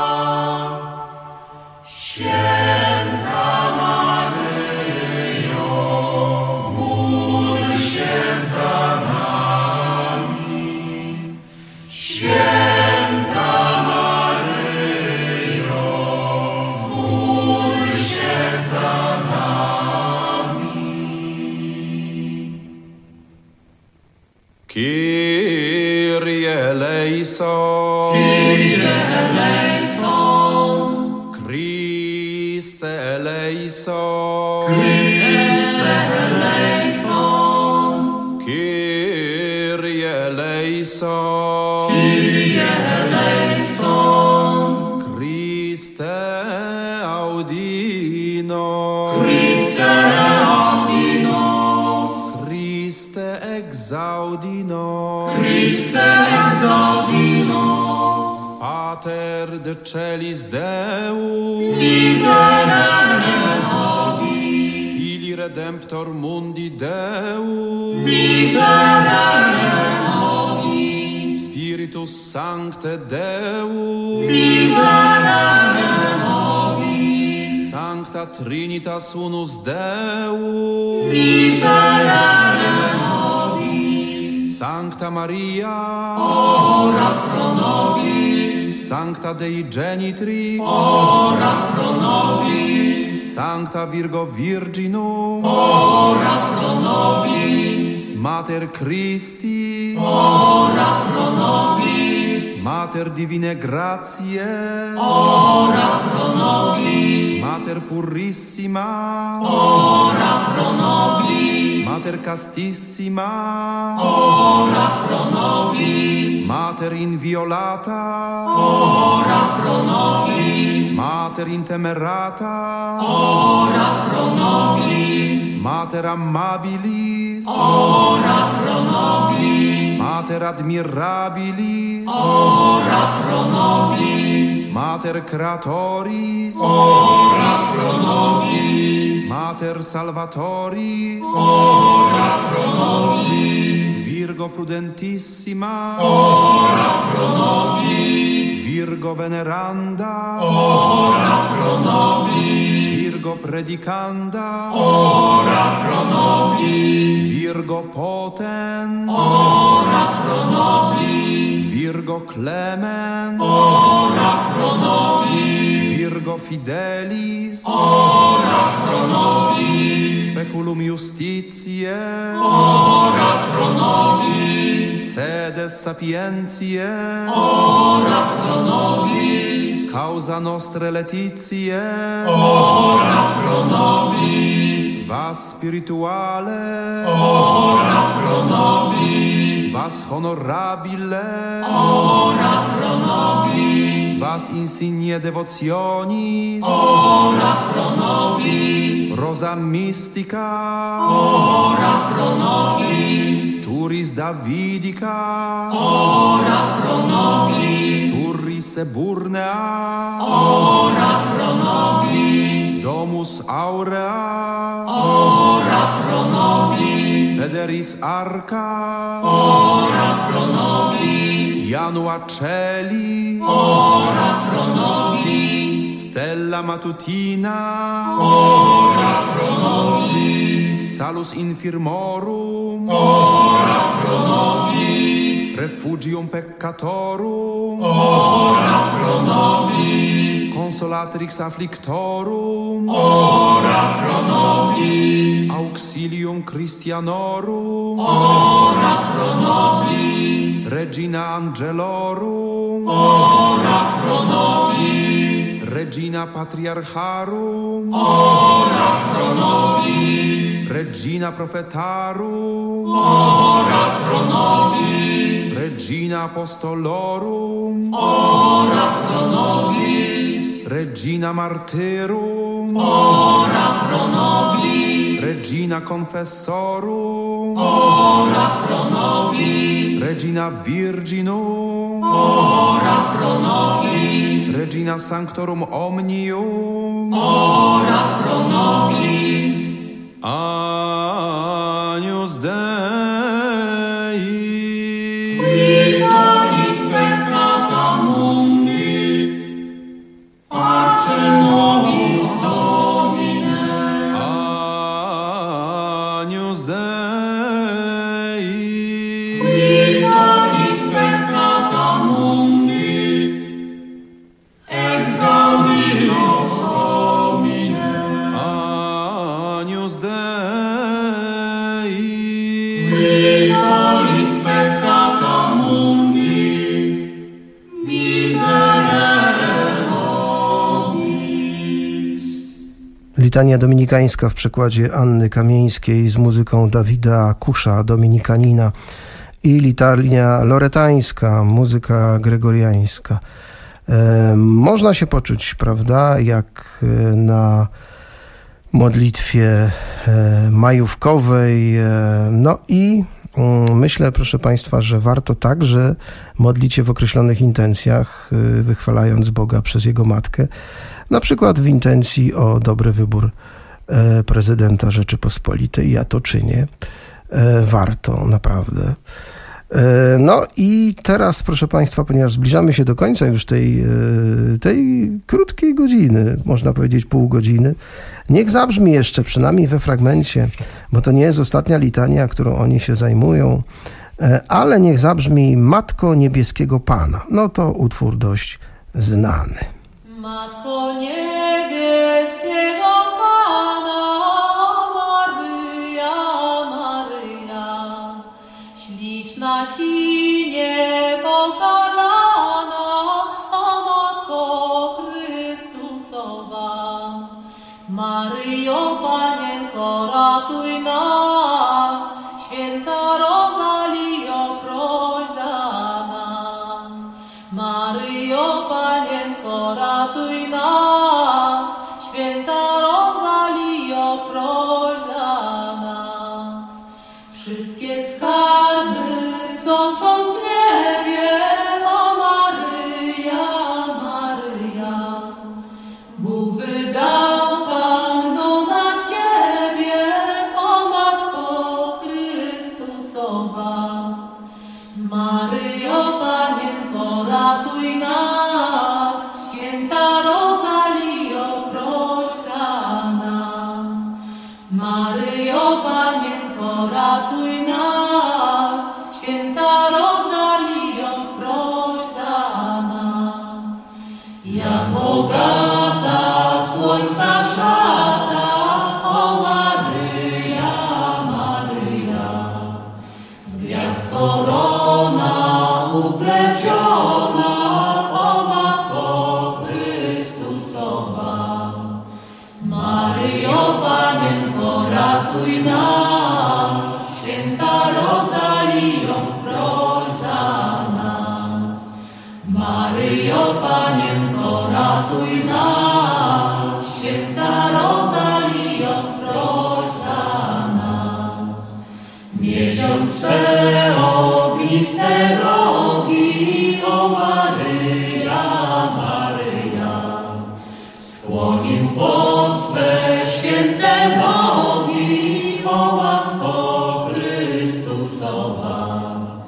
Święta Maryjo, módl się za nami. Święta Maryjo, módl się za nami. Kyrie eleison. Kyrie eleison. Christe eleison. Christe eleison. Kyrie eleison. Kyrie eleison. exaudino. Christe audinos. Christe exaudino. Christe exaudinos. Pater de celis Deus. Miserere nobis. Fili redemptor mundi Deus. Miserere nobis. Spiritus Sancte Deus. Miserere nobis. Sancta Trinitas Unus Deus. Miserere nobis. Sancta Maria. Ora pro nobis. Sancta Dei Genitris. Ora pro nobis. Sancta Virgo Virginum. Ora pro nobis. Mater Christi. Ora pro nobis. Mater Divine Gratiae. Ora pro nobis. Mater Purissima. Ora pro nobis. Mater Castissima. Ora pro nobis. Mater Inviolata. Ora pro nobis. Mater Intemerata. Ora pro nobis. Mater Amabilis. Ora pro nobis. Mater Admirabilis. Ora pro nobis. Mater Creatoris. Ora pro nobis. Mater Salvatoris. Ora pro nobis. Virgo Prudentissima. Ora pro nobis. Virgo Veneranda. Ora pro nobis. Virgo Predicanda. Ora pro nobis. Virgo Potens. Ora pro nobis. Virgo Clemens. Ora pro nobis. Virgo Fidelis. Ora pro nobis. Speculum Justitiae. Ora pro nobis. Sede Sapientiae. Ora pro nobis. Causa Nostre Laetitiae. Ora pro nobis. Vas spirituale. Ora pro nobis. Vas honorabile. Ora pro nobis. Vas insigne devotionis. Ora pro nobis. Rosa mystica. Ora pro nobis. Turis Davidica. Ora pro nobis. Turris Eburnea. Ora pro nobis. Domus Aurea. Ora pro nobis. Federis Arca. Ora pro nobis. Janua Celi. Ora pro nobis. Stella Matutina. Ora pro nobis. Salus Infirmorum. Ora pro nobis. Refugium Peccatorum. Ora pro nobis. Consolatrix Afflictorum. Ora pro nobis. Auxilium Christianorum. Ora pro nobis. Regina Angelorum. Ora pro nobis. Regina Patriarcharum. Ora pro nobis. Regina Prophetarum. Ora pro nobis. Regina Apostolorum. Ora pro nobis. Regina Martyrum. Ora pro nobis. Regina Confessorum. Ora pro nobis. Regina Virginum. Ora pro nobis. Regina Sanctorum Omnium. Ora pro nobis. Agnus Dei. Qui tollis peccata mundi. Parce nobis Domine. Agnus Dei. Qui tollis peccata mundi. Exaudi nos Domine. Agnus Dei. Qui tollis peccata mundi. Miserere nobis. Litania dominikańska w przekładzie Anny Kamieńskiej z muzyką Dawida Kusza, dominikanina, i litania loretańska, muzyka gregoriańska Można się poczuć, prawda, jak na modlitwie majówkowej. No i myślę, proszę Państwa, że warto także modlić się w określonych intencjach, wychwalając Boga przez Jego Matkę, na przykład w intencji o dobry wybór prezydenta Rzeczypospolitej. Ja to czynię. Warto, naprawdę. No i teraz, proszę Państwa, ponieważ zbliżamy się do końca już tej, tej krótkiej godziny, można powiedzieć pół godziny, niech zabrzmi jeszcze przynajmniej we fragmencie, bo to nie jest ostatnia litania, którą oni się zajmują, ale niech zabrzmi Matko Niebieskiego Pana. No to utwór dość znany. Matko Niebieskiego Pana, Maryja, Maryja, śliczna, silnie pokalana, o Matko Chrystusowa. Maryjo, Panienko, ratuj nas, święta Rozalijo, proś za nas. Maryjo, Panienko, ratuj nas, święta Rozalijo, proś za nas. Wszystkie skarby, co są w niebie, o Maryja, Maryja, Bóg wydał Panno na Ciebie, o Matko Chrystusowa. Maryjo, Panienko, ratuj nas, święta Rozalijo, proś za nas. Maryjo, Panienko, ratuj nas, święta Rozalijo, proś za nas. Jak bogata słońca szata, o Maryja, Maryja, z gwiazd korona upleciona, o Matko Chrystusowa. Maryjo, Panienko, ratuj nas, święta Rozalijo, proś za nas. Maryjo, Panienko, ratuj nas, święta Rozalijo, proś za nas. Miesiąc swe ogniste rogi, o Maryja, Maryja, skłonił pod Twe święte nogi, o Matko Chrystusowa.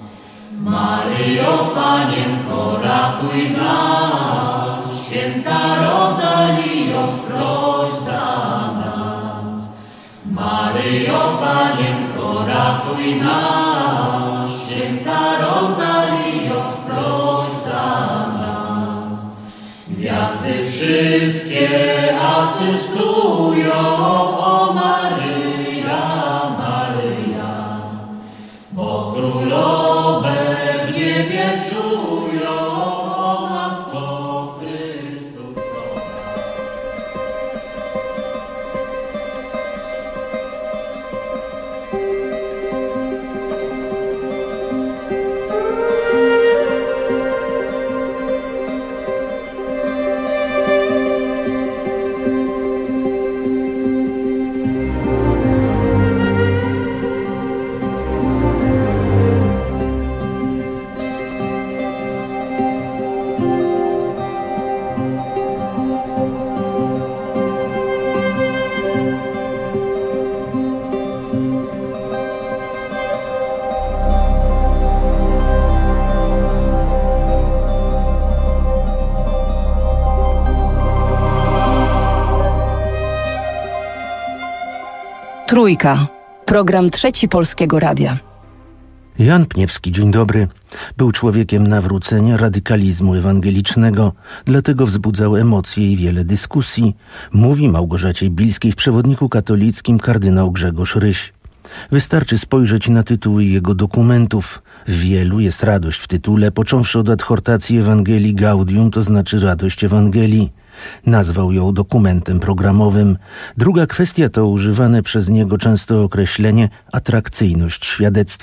Maryjo, Panienko, ratuj nas, święta Rozalijo, proś za nas. Maryjo, Panienko, ratuj nas, święta Rozalijo, proś za nas. Gwiazdy wszystkie asystują, o Maryja, Maryja, bo królowe w niebie czują, o Matko Chrystusowa. Trójka. Program Trzeci Polskiego Radia. Jan Pniewski, dzień dobry. Był człowiekiem nawrócenia, radykalizmu ewangelicznego, dlatego wzbudzał emocje i wiele dyskusji, mówi Małgorzacie Bilskiej w przewodniku katolickim kardynał Grzegorz Ryś. Wystarczy spojrzeć na tytuły jego dokumentów. W wielu jest radość w tytule, począwszy od adhortacji Ewangelii Gaudium, to znaczy radość Ewangelii. Nazwał ją dokumentem programowym. Druga kwestia to używane przez niego często określenie atrakcyjność świadectwa.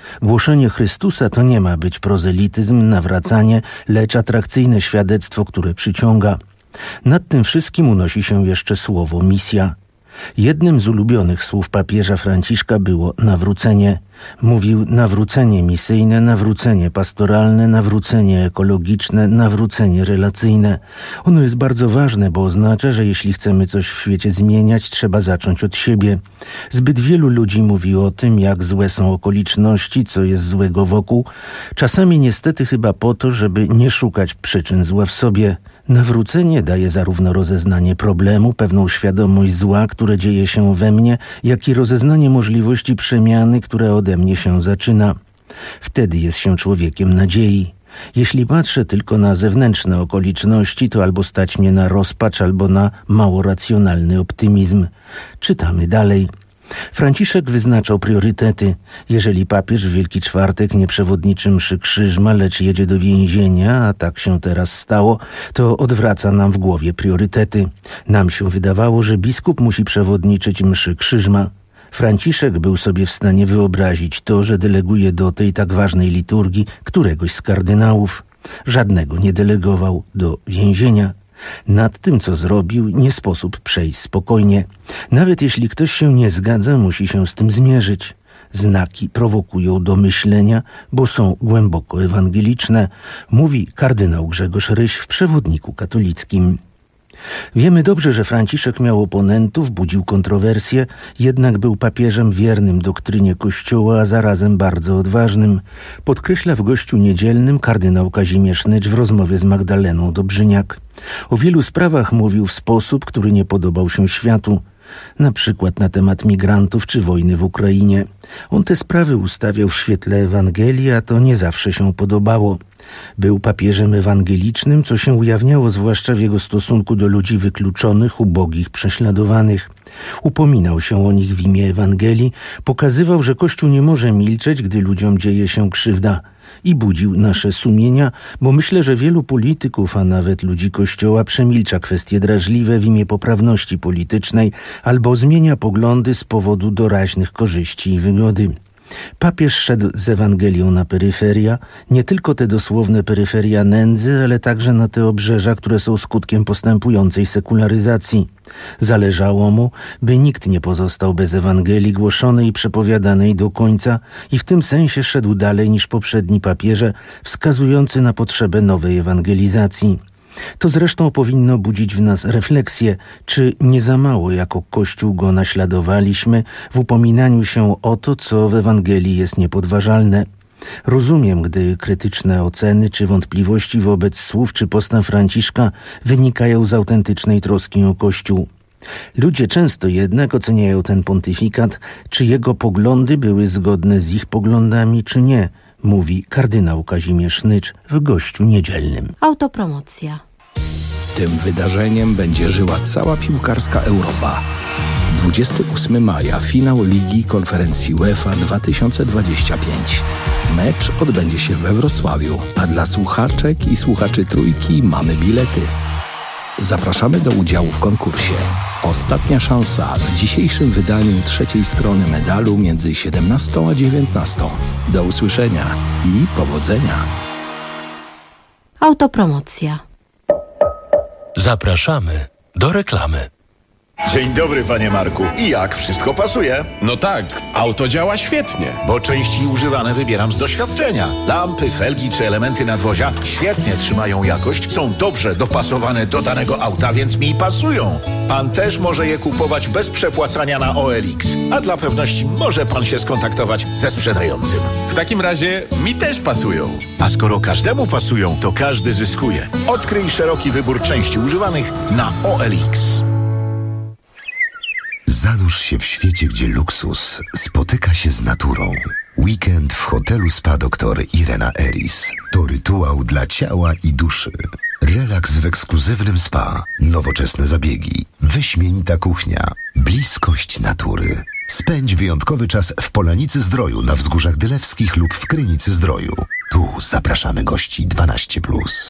Głoszenie Chrystusa to nie ma być prozelityzm, nawracanie, lecz atrakcyjne świadectwo, które przyciąga. Nad tym wszystkim unosi się jeszcze słowo misja. Jednym z ulubionych słów papieża Franciszka było nawrócenie. Mówił nawrócenie misyjne, nawrócenie pastoralne, nawrócenie ekologiczne, nawrócenie relacyjne. Ono jest bardzo ważne, bo oznacza, że jeśli chcemy coś w świecie zmieniać, trzeba zacząć od siebie. Zbyt wielu ludzi mówi o tym, jak złe są okoliczności, co jest złego wokół. Czasami niestety chyba po to, żeby nie szukać przyczyn zła w sobie. Nawrócenie daje zarówno rozeznanie problemu, pewną świadomość zła, które dzieje się we mnie, jak i rozeznanie możliwości przemiany, która ode mnie się zaczyna. Wtedy jest się człowiekiem nadziei. Jeśli patrzę tylko na zewnętrzne okoliczności, to albo stać mnie na rozpacz, albo na mało racjonalny optymizm. Czytamy dalej. Franciszek wyznaczał priorytety. Jeżeli papież w Wielki Czwartek nie przewodniczy mszy Krzyżma, lecz jedzie do więzienia, a tak się teraz stało, to odwraca nam w głowie priorytety. Nam się wydawało, że biskup musi przewodniczyć mszy Krzyżma. Franciszek był sobie w stanie wyobrazić to, że deleguje do tej tak ważnej liturgii któregoś z kardynałów. Żadnego nie delegował do więzienia. Nad tym, co zrobił, nie sposób przejść spokojnie. Nawet jeśli ktoś się nie zgadza, musi się z tym zmierzyć. Znaki prowokują do myślenia, bo są głęboko ewangeliczne, mówi kardynał Grzegorz Ryś w przewodniku katolickim. Wiemy dobrze, że Franciszek miał oponentów, budził kontrowersje, jednak był papieżem wiernym doktrynie Kościoła, a zarazem bardzo odważnym. Podkreśla w Gościu Niedzielnym kardynał Kazimierz Nycz w rozmowie z Magdaleną Dobrzyniak. O wielu sprawach mówił w sposób, który nie podobał się światu. Na przykład na temat migrantów czy wojny w Ukrainie. On te sprawy ustawiał w świetle Ewangelii, a to nie zawsze się podobało. Był papieżem ewangelicznym, co się ujawniało zwłaszcza w jego stosunku do ludzi wykluczonych, ubogich, prześladowanych. Upominał się o nich w imię Ewangelii, pokazywał, że Kościół nie może milczeć, gdy ludziom dzieje się krzywda. I budził nasze sumienia, bo myślę, że wielu polityków, a nawet ludzi Kościoła przemilcza kwestie drażliwe w imię poprawności politycznej albo zmienia poglądy z powodu doraźnych korzyści i wygody. Papież szedł z Ewangelią na peryferia, nie tylko te dosłowne peryferia nędzy, ale także na te obrzeża, które są skutkiem postępującej sekularyzacji. Zależało mu, by nikt nie pozostał bez Ewangelii głoszonej i przepowiadanej do końca i w tym sensie szedł dalej niż poprzedni papieże, wskazujący na potrzebę nowej ewangelizacji. To zresztą powinno budzić w nas refleksję, czy nie za mało jako Kościół go naśladowaliśmy w upominaniu się o to, co w Ewangelii jest niepodważalne. Rozumiem, gdy krytyczne oceny czy wątpliwości wobec słów czy postaw Franciszka wynikają z autentycznej troski o Kościół. Ludzie często jednak oceniają ten pontyfikat, czy jego poglądy były zgodne z ich poglądami, czy nie, mówi kardynał Kazimierz Nycz w Gościu Niedzielnym. Autopromocja. Tym wydarzeniem będzie żyła cała piłkarska Europa. dwudziestego ósmego maja finał Ligi Konferencji UEFA dwa tysiące dwudziesty piąty. Mecz odbędzie się we Wrocławiu, a dla słuchaczek i słuchaczy Trójki mamy bilety. Zapraszamy do udziału w konkursie. Ostatnia szansa w dzisiejszym wydaniu trzeciej strony medalu między siedemnastą a dziewiętnastą. Do usłyszenia i powodzenia. Autopromocja. Zapraszamy do reklamy. Dzień dobry, panie Marku. I jak? Wszystko pasuje? No tak, auto działa świetnie. Bo części używane wybieram z doświadczenia. Lampy, felgi czy elementy nadwozia świetnie trzymają jakość, są dobrze dopasowane do danego auta, więc mi pasują. Pan też może je kupować bez przepłacania na O L X. A dla pewności może pan się skontaktować ze sprzedającym. W takim razie mi też pasują. A skoro każdemu pasują, to każdy zyskuje. Odkryj szeroki wybór części używanych na O L X. Zanurz się w świecie, gdzie luksus spotyka się z naturą. Weekend w hotelu Spa doktor Irena Eris to rytuał dla ciała i duszy. Relaks w ekskluzywnym spa, nowoczesne zabiegi, wyśmienita kuchnia, bliskość natury. Spędź wyjątkowy czas w Polanicy Zdroju na Wzgórzach Dylewskich lub w Krynicy Zdroju. Tu zapraszamy gości dwanaście plus.